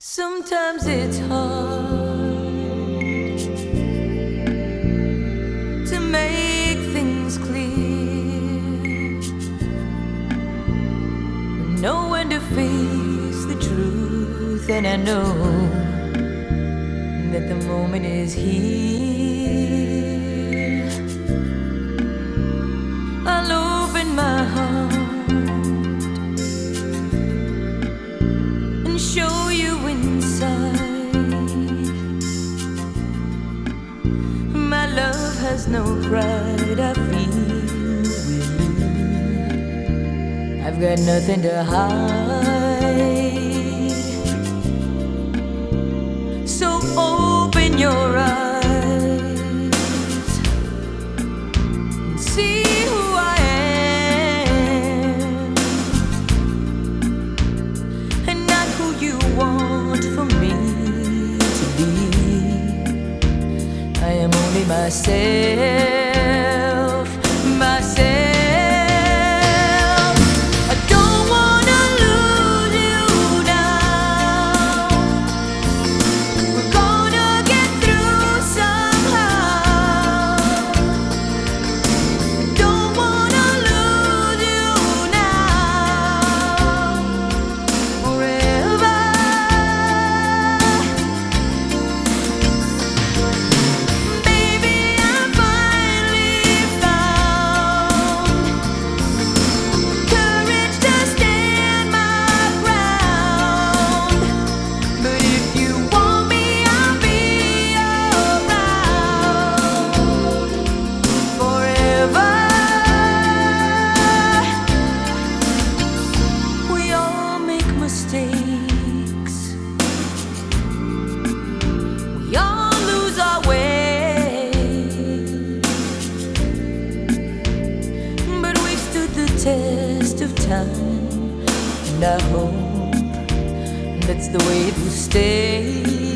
Sometimes it's hard to make things clear, know when to face the truth, and I know that the moment is here. I'll open my heart and show you inside. My love has no pride, I feel with you. I've got nothing to hide. So open your eyes and see who I am, and not who you want for me to be. I am only myself, myself. I don't wanna lose you now. We're gonna get through somehow. Don't wanna lose you now. Forever. Baby, I finally found courage to stand my ground. But if you want me, I'll be around forever. We all make mistakes. We all lose our way. But we stood the test of time, and I hope that's the way it will stay.